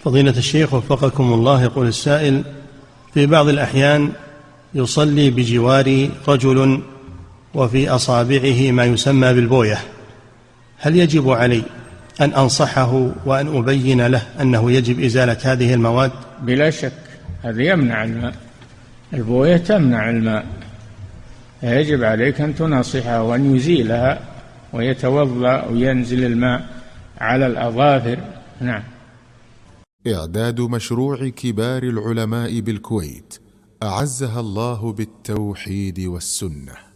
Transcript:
فضيلة الشيخ وفقكم الله، يقول السائل: في بعض الأحيان يصلي بجواري رجل وفي أصابعه ما يسمى بالبوية، هل يجب علي أن أنصحه وأن أبين له أنه يجب إزالة هذه المواد؟ بلا شك، هذا يمنع الماء، البوية تمنع الماء، يجب عليك أن تنصحه وأن يزيلها ويتوضأ وينزل الماء على الأظافر. نعم. إعداد مشروع كبار العلماء بالكويت أعزها الله بالتوحيد والسنة.